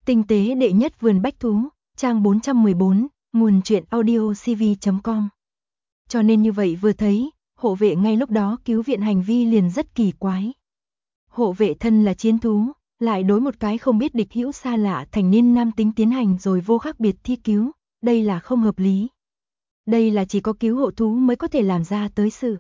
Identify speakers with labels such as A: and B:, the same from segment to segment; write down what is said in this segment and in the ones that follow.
A: Tinh tế đệ nhất vườn bách thú, trang 414, nguồn truyện audio cv.com. Cho nên như vậy vừa thấy, hộ vệ ngay lúc đó cứu viện hành vi liền rất kỳ quái. Hộ vệ thân là chiến thú, lại đối một cái không biết địch hữu xa lạ thành niên nam tính tiến hành rồi vô khác biệt thi cứu, đây là không hợp lý. Đây là chỉ có cứu hộ thú mới có thể làm ra tới sự.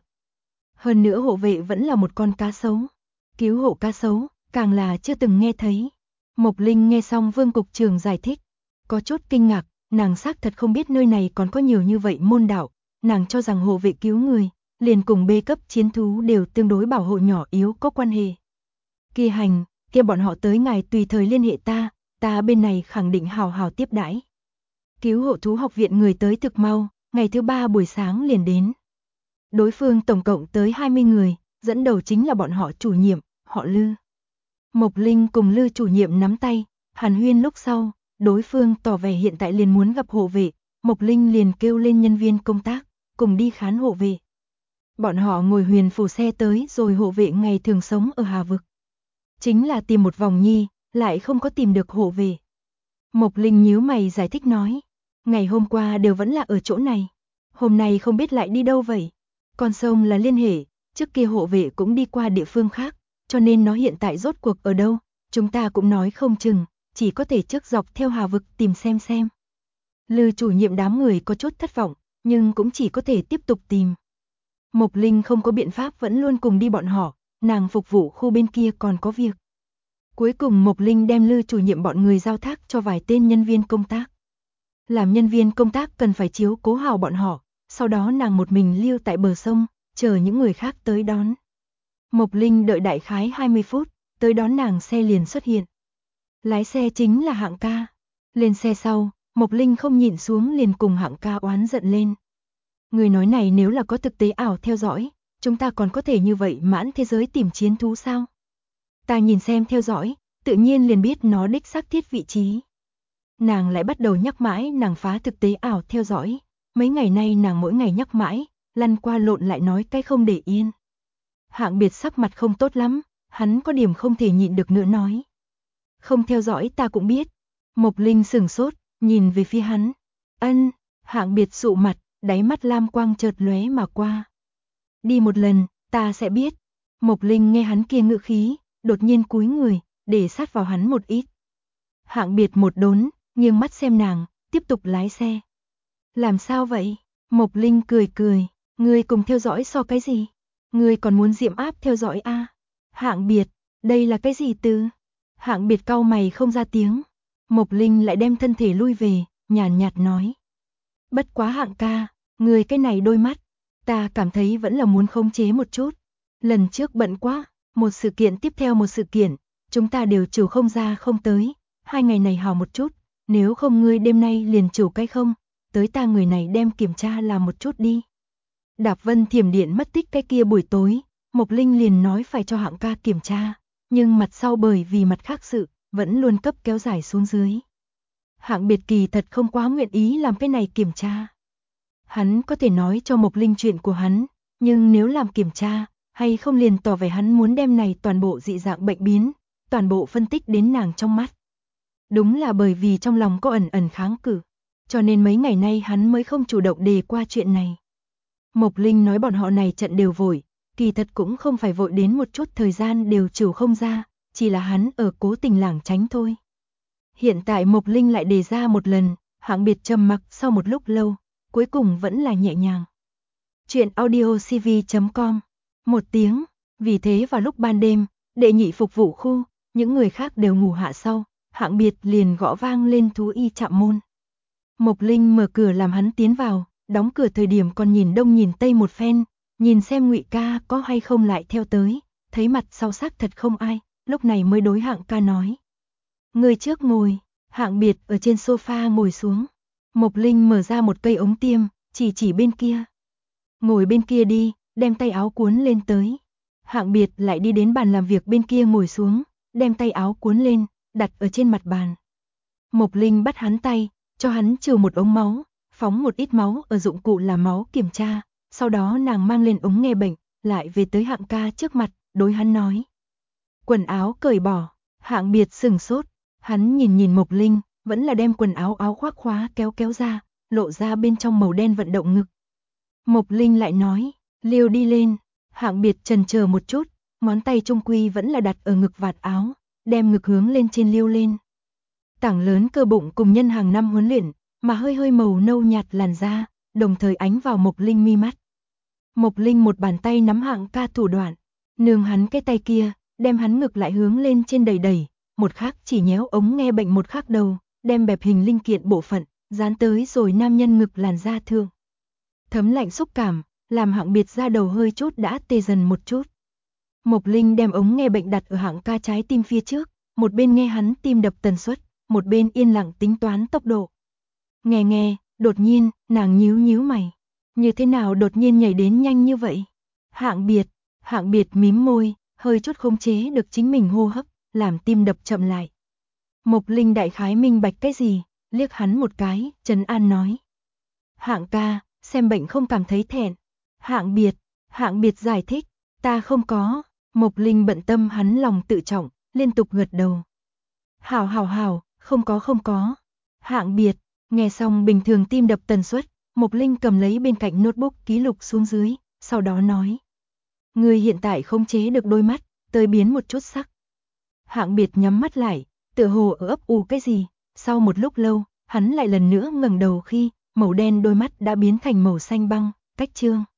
A: Hơn nữa hộ vệ vẫn là một con cá sấu. Cứu hộ cá sấu, càng là chưa từng nghe thấy. Mộc Linh nghe xong Vương cục trưởng giải thích, có chút kinh ngạc, nàng xác thật không biết nơi này còn có nhiều như vậy môn đạo, nàng cho rằng hộ vệ cứu người, liền cùng B cấp chiến thú đều tương đối bảo hộ nhỏ yếu có quan hệ. Kia hành, kia bọn họ tới ngài tùy thời liên hệ ta bên này khẳng định hào hào tiếp đãi. Cứu hộ thú học viện người tới thực mau, ngày thứ 3 buổi sáng liền đến. Đối phương tổng cộng tới 20 người, dẫn đầu chính là bọn họ chủ nhiệm, họ Lư. Mộc Linh cùng Lư chủ nhiệm nắm tay, hàn huyên lúc sau, đối phương tỏ vẻ hiện tại liền muốn gặp hộ vệ, Mộc Linh liền kêu lên nhân viên công tác, cùng đi khán hộ vệ. Bọn họ ngồi huyền phù xe tới rồi hộ vệ ngày thường sống ở Hà Vực. Chính là tìm một vòng nhi, lại không có tìm được hộ vệ. Mộc Linh nhíu mày giải thích nói, ngày hôm qua đều vẫn là ở chỗ này, hôm nay không biết lại đi đâu vậy. Con sông là liên hệ, trước kia hộ vệ cũng đi qua địa phương khác, cho nên nó hiện tại rốt cuộc ở đâu, chúng ta cũng nói không chừng, chỉ có thể trước dọc theo Hà Vực tìm xem. Lư chủ nhiệm đám người có chút thất vọng, nhưng cũng chỉ có thể tiếp tục tìm. Mộc Linh không có biện pháp vẫn luôn cùng đi bọn họ, nàng phục vụ khu bên kia còn có việc. Cuối cùng Mộc Linh đem Lư chủ nhiệm bọn người giao thác cho vài tên nhân viên công tác. Làm nhân viên công tác cần phải chiếu cố hảo bọn họ, sau đó nàng một mình lưu tại bờ sông, chờ những người khác tới đón. Mộc Linh đợi đại khái 20 phút, tới đón nàng xe liền xuất hiện. Lái xe chính là Hạng ca. Lên xe sau, Mộc Linh không nhịn xuống liền cùng Hạng ca oán giận lên. Người nói này nếu là có thực tế ảo theo dõi, chúng ta còn có thể như vậy mãn thế giới tìm chiến thú sao? Ta nhìn xem theo dõi, tự nhiên liền biết nó đích xác thiết vị trí. Nàng lại bắt đầu nhắc mãi nàng phá thực tế ảo theo dõi. Mấy ngày nay nàng mỗi ngày nhắc mãi, lăn qua lộn lại nói cái không để yên. Hạng Biệt sắc mặt không tốt lắm, hắn có điểm không thể nhịn được nữa nói. Không theo dõi ta cũng biết. Mộc Linh sửng sốt, nhìn về phía hắn. Ân, Hạng Biệt sụ mặt, đáy mắt lam quang chợt lóe mà qua. Đi một lần, ta sẽ biết. Mộc Linh nghe hắn kia ngữ khí, đột nhiên cúi người, để sát vào hắn một ít. Hạng Biệt một đốn, nghiêng mắt xem nàng, tiếp tục lái xe. Làm sao vậy? Mộc Linh cười, ngươi cùng theo dõi so cái gì? Ngươi còn muốn diệm áp theo dõi a? Hạng Biệt, đây là cái gì từ? Hạng Biệt cau mày không ra tiếng. Mộc Linh lại đem thân thể lui về, nhàn nhạt nói. Bất quá Hạng ca, ngươi cái này đôi mắt, ta cảm thấy vẫn là muốn khống chế một chút. Lần trước bận quá, một sự kiện tiếp theo một sự kiện, chúng ta đều chủ không ra không tới, 2 ngày này hào một chút, nếu không ngươi đêm nay liền chủ cái không, tới ta người này đem kiểm tra làm một chút đi. Đạp Vân Thiểm Điện mất tích cái kia buổi tối, Mộc Linh liền nói phải cho Hạng ca kiểm tra, nhưng mặt sau bởi vì mặt khác sự, vẫn luôn cấp kéo dài xuống dưới. Hạng Biệt kỳ thật không quá nguyện ý làm cái này kiểm tra. Hắn có thể nói cho Mộc Linh chuyện của hắn, nhưng nếu làm kiểm tra, hay không liền tỏ vẻ hắn muốn đem này toàn bộ dị dạng bệnh biến, toàn bộ phân tích đến nàng trong mắt. Đúng là bởi vì trong lòng có ẩn kháng cự, cho nên mấy ngày nay hắn mới không chủ động đề qua chuyện này. Mộc Linh nói bọn họ này trận đều vội, kỳ thật cũng không phải vội đến một chút thời gian đều chủ không ra, chỉ là hắn ở cố tình lảng tránh thôi. Hiện tại Mộc Linh lại đề ra một lần, Hạng Biệt trầm mặc sau một lúc lâu, cuối cùng vẫn là nhẹ nhàng. Chuyện audio cv.com, 1 tiếng, vì thế vào lúc ban đêm, đệ nhị phục vụ khu, những người khác đều ngủ hạ sau, Hạng Biệt liền gõ vang lên thú y trạm môn. Mộc Linh mở cửa làm hắn tiến vào, đóng cửa thời điểm còn nhìn đông nhìn tây một phen, nhìn xem Ngụy ca có hay không lại theo tới, thấy mặt sau xác thật không ai, lúc này mới đối Hạng ca nói. Người trước ngồi, Hạng Biệt ở trên sofa ngồi xuống. Mộc Linh mở ra một cây ống tiêm, chỉ bên kia. Ngồi bên kia đi, đem tay áo cuốn lên tới. Hạng Biệt lại đi đến bàn làm việc bên kia ngồi xuống, đem tay áo cuốn lên, đặt ở trên mặt bàn. Mộc Linh bắt hắn tay, cho hắn trừ một ống máu, phóng một ít máu ở dụng cụ làm máu kiểm tra, sau đó nàng mang lên ống nghe bệnh, lại về tới Hạng ca trước mặt, đối hắn nói. Quần áo cởi bỏ, Hạng Biệt sửng sốt, Hắn nhìn nhìn Mộc Linh, vẫn là đem quần áo khoác khóa kéo ra, lộ ra bên trong màu đen vận động ngực. Mộc Linh lại nói, liêu đi lên. Hạng Biệt chần chờ một chút, ngón tay trung quy vẫn là đặt ở ngực vạt áo, đem ngực hướng lên trên liêu lên. Tảng lớn cơ bụng cùng nhân hàng năm huấn luyện, mà hơi màu nâu nhạt làn da, đồng thời ánh vào Mộc Linh mi mắt. Mộc Linh một bàn tay nắm Hạng ca thủ đoạn, nương hắn cái tay kia, đem hắn ngực lại hướng lên trên đẩy, một khác chỉ nhéo ống nghe bệnh một khác đầu, đem bẹp hình linh kiện bộ phận, dán tới rồi nam nhân ngực làn da thương. Thấm lạnh xúc cảm, làm Hạng Biệt da đầu hơi chút đã tê dần một chút. Mộc Linh đem ống nghe bệnh đặt ở Hạng ca trái tim phía trước, một bên nghe hắn tim đập tần suất, một bên yên lặng tính toán tốc độ. Nghe, đột nhiên, nàng nhíu mày. Như thế nào đột nhiên nhảy đến nhanh như vậy? Hạng Biệt mím môi, hơi chút khống chế được chính mình hô hấp, làm tim đập chậm lại. Mộc Linh đại khái minh bạch cái gì, liếc hắn một cái, trấn an nói. Hạng ca, xem bệnh không cảm thấy thẹn. Hạng Biệt giải thích, ta không có. Mộc Linh bận tâm hắn lòng tự trọng, liên tục gật đầu. Hảo, không có. Hạng Biệt, nghe xong bình thường tim đập tần suất, Mộc Linh cầm lấy bên cạnh notebook ký lục xuống dưới, sau đó nói. Người hiện tại không chế được đôi mắt, tới biến một chút sắc. Hạng Biệt nhắm mắt lại, tựa hồ ở ấp ủ cái gì, sau một lúc lâu, hắn lại lần nữa ngẩng đầu khi, màu đen đôi mắt đã biến thành màu xanh băng, cách trương.